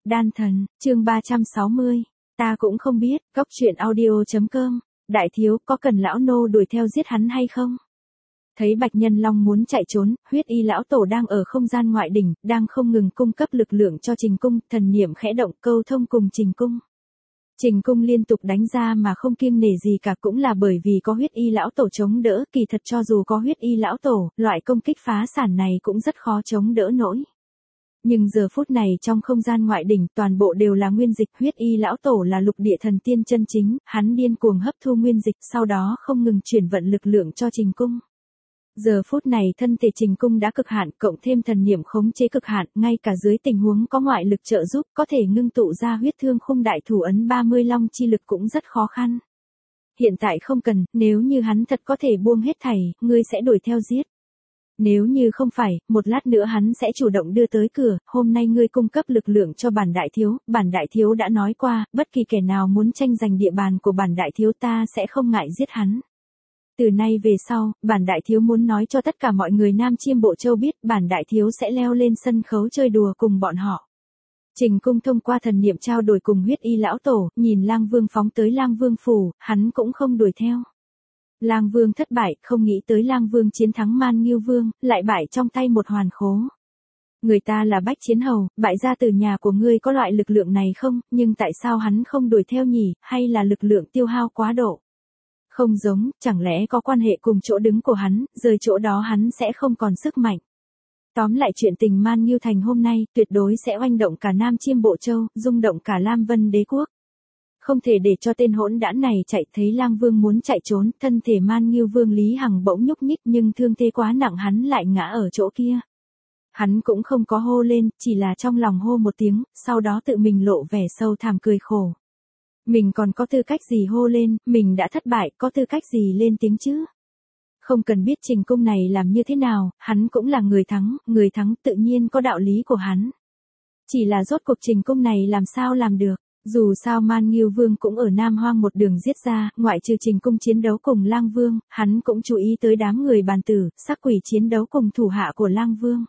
Đan thần, chương 360. Ta cũng không biết, góc truyện audio.com. Đại thiếu, có cần lão nô đuổi theo giết hắn hay không? Thấy Bạch Nhân Long muốn chạy trốn, huyết y lão tổ đang ở không gian ngoại đỉnh, đang không ngừng cung cấp lực lượng cho Trình Cung, thần niệm khẽ động câu thông cùng Trình Cung. Trình Cung liên tục đánh ra mà không kiêng nể gì cả, cũng là bởi vì có huyết y lão tổ chống đỡ. Kỳ thật cho dù có huyết y lão tổ, loại công kích phá sản này cũng rất khó chống đỡ nổi. Nhưng giờ phút này trong không gian ngoại đỉnh toàn bộ đều là nguyên dịch, huyết y lão tổ là lục địa thần tiên chân chính, hắn điên cuồng hấp thu nguyên dịch, sau đó không ngừng chuyển vận lực lượng cho Trình Cung. Giờ phút này thân thể Trình Cung đã cực hạn, cộng thêm thần niệm khống chế cực hạn, ngay cả dưới tình huống có ngoại lực trợ giúp, có thể ngưng tụ ra huyết thương khung đại thủ ấn 30 long chi lực cũng rất khó khăn. Hiện tại không cần, nếu như hắn thật có thể buông hết thảy, ngươi sẽ đuổi theo giết. Nếu như không phải, một lát nữa hắn sẽ chủ động đưa tới cửa, hôm nay ngươi cung cấp lực lượng cho bản đại thiếu đã nói qua, bất kỳ kẻ nào muốn tranh giành địa bàn của bản đại thiếu ta sẽ không ngại giết hắn. Từ nay về sau, bản đại thiếu muốn nói cho tất cả mọi người Nam Chiêm Bộ Châu biết, bản đại thiếu sẽ leo lên sân khấu chơi đùa cùng bọn họ. Trình Cung thông qua thần niệm trao đổi cùng huyết y lão tổ, nhìn Lang Vương phóng tới Lang Vương phủ, hắn cũng không đuổi theo. Lang Vương thất bại, không nghĩ tới Lang Vương chiến thắng Man Ngưu Vương, lại bại trong tay một hoàn khố. Người ta là Bách Chiến Hầu, bại ra từ nhà của ngươi có loại lực lượng này không, nhưng tại sao hắn không đuổi theo nhỉ, hay là lực lượng tiêu hao quá độ? Không giống, chẳng lẽ có quan hệ cùng chỗ đứng của hắn, rời chỗ đó hắn sẽ không còn sức mạnh. Tóm lại chuyện tình Man Ngưu Thành hôm nay, tuyệt đối sẽ oanh động cả Nam Chiêm Bộ Châu, rung động cả Lam Vân Đế Quốc. Không thể để cho tên hỗn đản này chạy, thấy Lang Vương muốn chạy trốn, thân thể Man Ngưu Vương Lý Hằng bỗng nhúc nhích nhưng thương thế quá nặng hắn lại ngã ở chỗ kia. Hắn cũng không có hô lên, chỉ là trong lòng hô một tiếng, sau đó tự mình lộ vẻ sâu thẳm cười khổ. Mình còn có tư cách gì hô lên, mình đã thất bại, có tư cách gì lên tiếng chứ? Không cần biết Trình Cung này làm như thế nào, hắn cũng là người thắng tự nhiên có đạo lý của hắn. Chỉ là rốt cuộc Trình Cung này làm sao làm được? Dù sao Man Ngưu Vương cũng ở Nam Hoang một đường giết ra, ngoại trừ Trình Cung chiến đấu cùng Lang Vương, hắn cũng chú ý tới đám người bàn tử, sắc quỷ chiến đấu cùng thủ hạ của Lang Vương.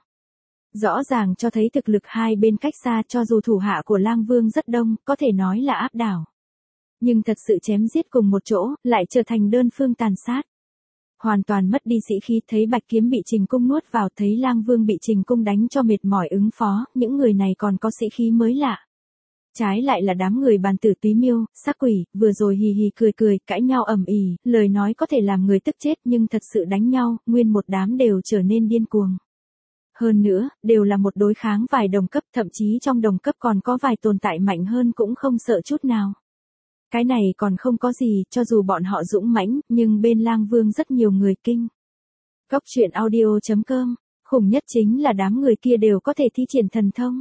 Rõ ràng cho thấy thực lực hai bên cách xa, cho dù thủ hạ của Lang Vương rất đông, có thể nói là áp đảo. Nhưng thật sự chém giết cùng một chỗ, lại trở thành đơn phương tàn sát. Hoàn toàn mất đi sĩ khí, thấy Bạch Kiếm bị Trình Cung nuốt vào, thấy Lang Vương bị Trình Cung đánh cho mệt mỏi ứng phó, những người này còn có sĩ khí mới lạ. Trái lại là đám người bàn tử Túy Miêu, sắc quỷ, vừa rồi hì hì cười, cãi nhau ầm ĩ, lời nói có thể làm người tức chết nhưng thật sự đánh nhau, nguyên một đám đều trở nên điên cuồng. Hơn nữa, đều là một đối kháng vài đồng cấp, thậm chí trong đồng cấp còn có vài tồn tại mạnh hơn cũng không sợ chút nào. Cái này còn không có gì, cho dù bọn họ dũng mãnh, nhưng bên Lang Vương rất nhiều người kinh. Góc truyện audio.com, khủng nhất chính là đám người kia đều có thể thi triển thần thông.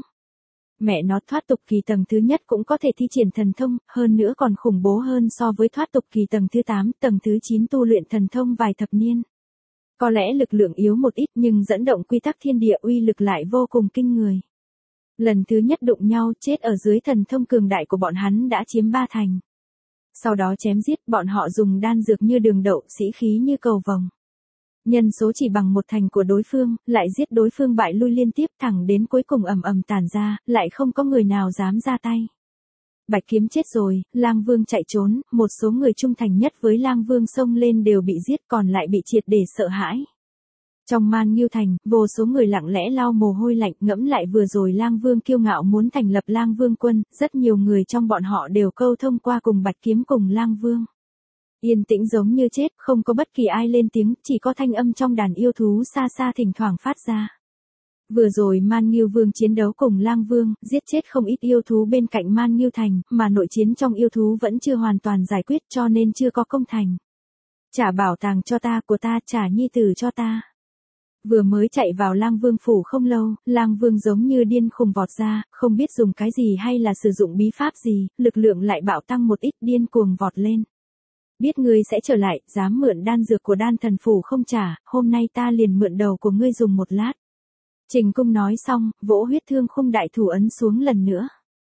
Mẹ nó, thoát tục kỳ tầng thứ nhất cũng có thể thi triển thần thông, hơn nữa còn khủng bố hơn so với thoát tục kỳ tầng thứ 8, tầng thứ 9 tu luyện thần thông vài thập niên. Có lẽ lực lượng yếu một ít nhưng dẫn động quy tắc thiên địa uy lực lại vô cùng kinh người. Lần thứ nhất đụng nhau, chết ở dưới thần thông cường đại của bọn hắn đã chiếm 3 thành. Sau đó chém giết, bọn họ dùng đan dược như đường đậu, sĩ khí như cầu vồng. Nhân số chỉ bằng 1 thành của đối phương, lại giết đối phương bại lui liên tiếp thẳng đến cuối cùng ầm ầm tàn ra, lại không có người nào dám ra tay. Bạch Kiếm chết rồi, Lang Vương chạy trốn, một số người trung thành nhất với Lang Vương xông lên đều bị giết, còn lại bị triệt để sợ hãi. Trong Man Ngưu Thành, vô số người lặng lẽ lau mồ hôi lạnh, ngẫm lại vừa rồi Lang Vương kiêu ngạo muốn thành lập Lang Vương quân, rất nhiều người trong bọn họ đều câu thông qua cùng Bạch Kiếm cùng Lang Vương. Yên tĩnh giống như chết, không có bất kỳ ai lên tiếng, chỉ có thanh âm trong đàn yêu thú xa xa thỉnh thoảng phát ra. Vừa rồi Man Ngưu Vương chiến đấu cùng Lang Vương, giết chết không ít yêu thú bên cạnh Man Ngưu Thành, mà nội chiến trong yêu thú vẫn chưa hoàn toàn giải quyết cho nên chưa có công thành. Trả bảo tàng cho ta, của ta, trả nhi tử cho ta. Vừa mới chạy vào Lang Vương phủ không lâu, Lang Vương giống như điên khùng vọt ra, không biết dùng cái gì hay là sử dụng bí pháp gì, lực lượng lại bạo tăng một ít, điên cuồng vọt lên. Biết ngươi sẽ trở lại, dám mượn đan dược của Đan thần phủ không trả, hôm nay ta liền mượn đầu của ngươi dùng một lát. Trình Cung nói xong, vỗ huyết thương khung đại thủ ấn xuống lần nữa.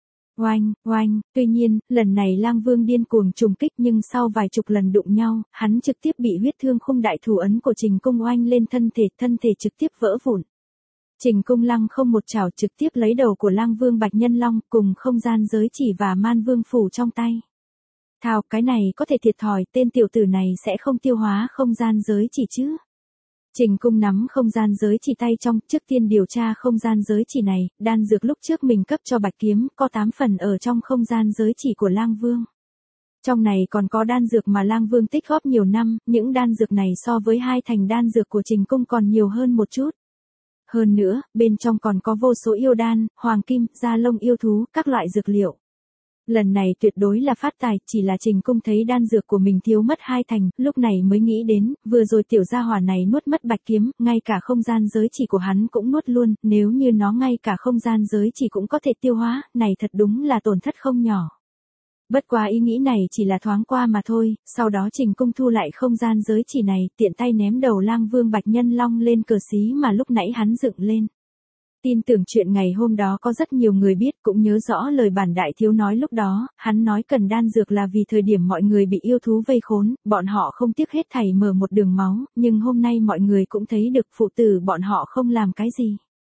Oanh, tuy nhiên, lần này Lang Vương điên cuồng trùng kích nhưng sau vài chục lần đụng nhau, hắn trực tiếp bị huyết thương khung đại thủ ấn của Trình Cung oanh lên thân thể trực tiếp vỡ vụn. Trình Cung Lăng không một chảo trực tiếp lấy đầu của Lang Vương Bạch Nhân Long cùng không gian giới chỉ và Man Vương phủ trong tay. Thào, cái này có thể thiệt thòi, tên tiểu tử này sẽ không tiêu hóa không gian giới chỉ chứ. Trình Cung nắm không gian giới chỉ tay trong, trước tiên điều tra không gian giới chỉ này, đan dược lúc trước mình cấp cho Bạch Kiếm, có 8 phần ở trong không gian giới chỉ của Lang Vương. Trong này còn có đan dược mà Lang Vương tích góp nhiều năm, những đan dược này so với 2 thành đan dược của Trình Cung còn nhiều hơn một chút. Hơn nữa, bên trong còn có vô số yêu đan, hoàng kim, da lông yêu thú, các loại dược liệu. Lần này tuyệt đối là phát tài, chỉ là Trình Cung thấy đan dược của mình thiếu mất 2 thành, lúc này mới nghĩ đến, vừa rồi tiểu gia hỏa này nuốt mất Bạch Kiếm, ngay cả không gian giới chỉ của hắn cũng nuốt luôn, nếu như nó ngay cả không gian giới chỉ cũng có thể tiêu hóa, này thật đúng là tổn thất không nhỏ. Bất quá ý nghĩ này chỉ là thoáng qua mà thôi, sau đó Trình Cung thu lại không gian giới chỉ này, tiện tay ném đầu Lang Vương Bạch Nhân Long lên cờ xí mà lúc nãy hắn dựng lên. Tin tưởng chuyện ngày hôm đó có rất nhiều người biết, cũng nhớ rõ lời bản đại thiếu nói lúc đó, hắn nói cần đan dược là vì thời điểm mọi người bị yêu thú vây khốn, bọn họ không tiếc hết thảy mở một đường máu, nhưng hôm nay mọi người cũng thấy được phụ tử bọn họ không làm cái gì.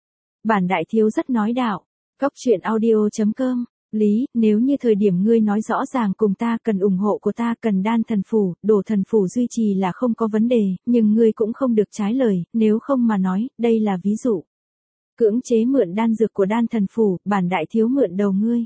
Bản đại thiếu rất nói đạo. Góc truyện audio.com Lý, nếu như thời điểm ngươi nói rõ ràng cùng ta cần ủng hộ của ta cần đan thần phủ, đổ thần phủ duy trì là không có vấn đề, nhưng ngươi cũng không được trái lời, nếu không mà nói, đây là ví dụ. Cưỡng chế mượn đan dược của đan thần phủ, bản đại thiếu mượn đầu ngươi.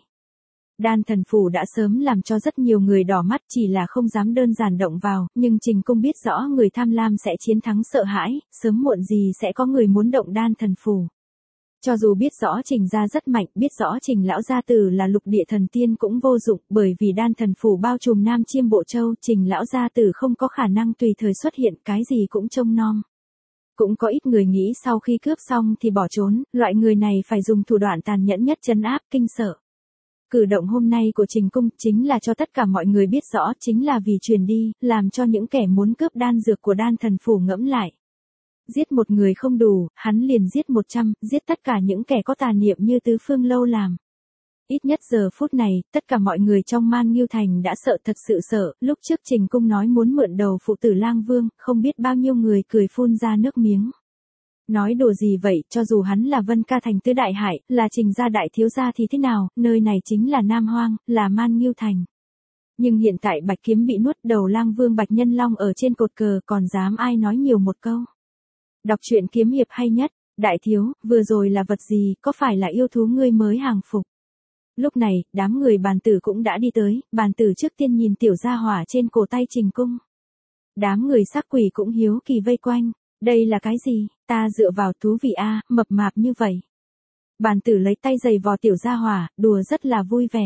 Đan thần phủ đã sớm làm cho rất nhiều người đỏ mắt chỉ là không dám đơn giản động vào, nhưng Trình Cung biết rõ người tham lam sẽ chiến thắng sợ hãi, sớm muộn gì sẽ có người muốn động đan thần phủ. Cho dù biết rõ Trình gia rất mạnh, biết rõ Trình lão gia tử là lục địa thần tiên cũng vô dụng, bởi vì đan thần phủ bao trùm Nam Chiêm Bộ Châu, Trình lão gia tử không có khả năng tùy thời xuất hiện, cái gì cũng trông nom. Cũng có ít người nghĩ sau khi cướp xong thì bỏ trốn, loại người này phải dùng thủ đoạn tàn nhẫn nhất trấn áp kinh sợ. Cử động hôm nay của Trình Cung chính là cho tất cả mọi người biết rõ chính là vì truyền đi, làm cho những kẻ muốn cướp đan dược của đan thần phủ ngẫm lại. Giết một người không đủ, hắn liền giết 100, giết tất cả những kẻ có tà niệm như Tứ Phương Lâu làm. Ít nhất giờ phút này, tất cả mọi người trong Man Nghiêu Thành đã sợ thật sự sợ, lúc trước Trình Cung nói muốn mượn đầu phụ tử Lang Vương, không biết bao nhiêu người cười phun ra nước miếng. Nói đùa gì vậy, cho dù hắn là Vân Ca Thành tứ đại hải, là Trình gia đại thiếu gia thì thế nào, nơi này chính là Nam Hoang, là Man Nghiêu Thành. Nhưng hiện tại Bạch Kiếm bị nuốt đầu Lang Vương Bạch Nhân Long ở trên cột cờ còn dám ai nói nhiều một câu. Đọc truyện kiếm hiệp hay nhất, đại thiếu, vừa rồi là vật gì, có phải là yêu thú ngươi mới hàng phục? Lúc này, đám người bàn tử cũng đã đi tới, bàn tử trước tiên nhìn tiểu gia hỏa trên cổ tay Trình Cung. Đám người sắc quỷ cũng hiếu kỳ vây quanh, đây là cái gì, ta dựa vào thú vị a, mập mạp như vậy. Bàn tử lấy tay giày vò tiểu gia hỏa, đùa rất là vui vẻ.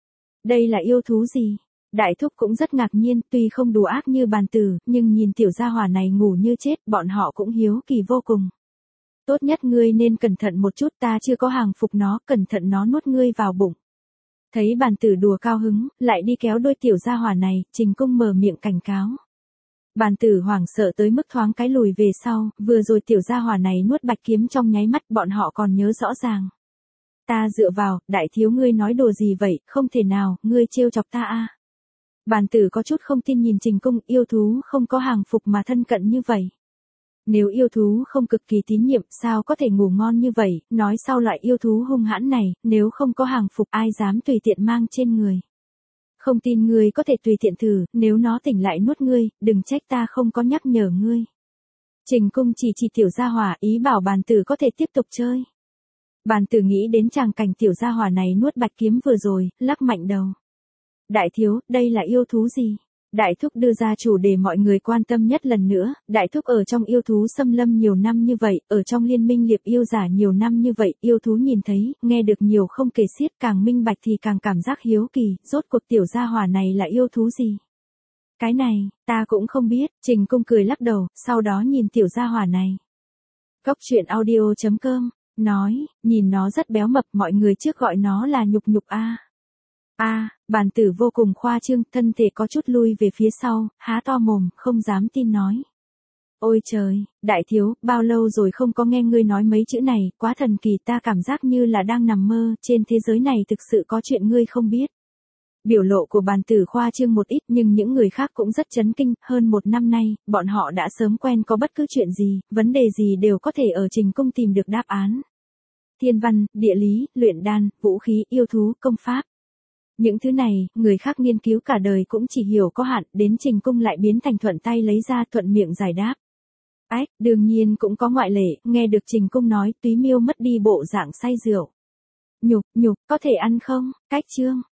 Đây là yêu thú gì? Đại thúc cũng rất ngạc nhiên, tuy không đùa ác như bàn tử, nhưng nhìn tiểu gia hỏa này ngủ như chết, bọn họ cũng hiếu kỳ vô cùng. Tốt nhất ngươi nên cẩn thận một chút, ta chưa có hàng phục nó, cẩn thận nó nuốt ngươi vào bụng. Thấy bàn tử đùa cao hứng, lại đi kéo đôi tiểu gia hỏa này, Trình Cung mở miệng cảnh cáo. Bàn tử hoảng sợ tới mức thoáng cái lùi về sau, vừa rồi tiểu gia hỏa này nuốt Bạch Kiếm trong nháy mắt, bọn họ còn nhớ rõ ràng. Ta dựa vào, đại thiếu ngươi nói đùa gì vậy, không thể nào, ngươi trêu chọc ta a. Bàn tử có chút không tin nhìn Trình Cung, yêu thú không có hàng phục mà thân cận như vậy. Nếu yêu thú không cực kỳ tín nhiệm, sao có thể ngủ ngon như vậy, nói sau loại yêu thú hung hãn này, nếu không có hàng phục ai dám tùy tiện mang trên người. Không tin ngươi có thể tùy tiện thử, nếu nó tỉnh lại nuốt ngươi, đừng trách ta không có nhắc nhở ngươi. Trình Cung chỉ tiểu gia hỏa, ý bảo bàn tử có thể tiếp tục chơi. Bàn tử nghĩ đến tràng cảnh tiểu gia hỏa này nuốt Bạch Kiếm vừa rồi, lắc mạnh đầu. Đại thiếu, đây là yêu thú gì? Đại thúc đưa ra chủ đề mọi người quan tâm nhất lần nữa, đại thúc ở trong yêu thú xâm lâm nhiều năm như vậy, ở trong liên minh liệp yêu giả nhiều năm như vậy, yêu thú nhìn thấy, nghe được nhiều không kể xiết, càng minh bạch thì càng cảm giác hiếu kỳ, rốt cuộc tiểu gia hỏa này là yêu thú gì? Cái này, ta cũng không biết, Trình Cung cười lắc đầu, sau đó nhìn tiểu gia hỏa này. Góc truyện audio.com, nói, nhìn nó rất béo mập, mọi người trước gọi nó là nhục nhục a. Bàn tử vô cùng khoa trương, thân thể có chút lui về phía sau, há to mồm, không dám tin nói. Ôi trời, đại thiếu, bao lâu rồi không có nghe ngươi nói mấy chữ này, quá thần kỳ, ta cảm giác như là đang nằm mơ, trên thế giới này thực sự có chuyện ngươi không biết. Biểu lộ của bàn tử khoa trương một ít nhưng những người khác cũng rất chấn kinh, hơn 1 năm nay, bọn họ đã sớm quen có bất cứ chuyện gì, vấn đề gì đều có thể ở Trình Cung tìm được đáp án. Thiên văn, địa lý, luyện đan, vũ khí, yêu thú, công pháp. Những thứ này, người khác nghiên cứu cả đời cũng chỉ hiểu có hạn, đến Trình Cung lại biến thành thuận tay lấy ra thuận miệng giải đáp. Ách, đương nhiên cũng có ngoại lệ, nghe được Trình Cung nói, Túy Miêu mất đi bộ dạng say rượu. Nhục, có thể ăn không? Cách chương.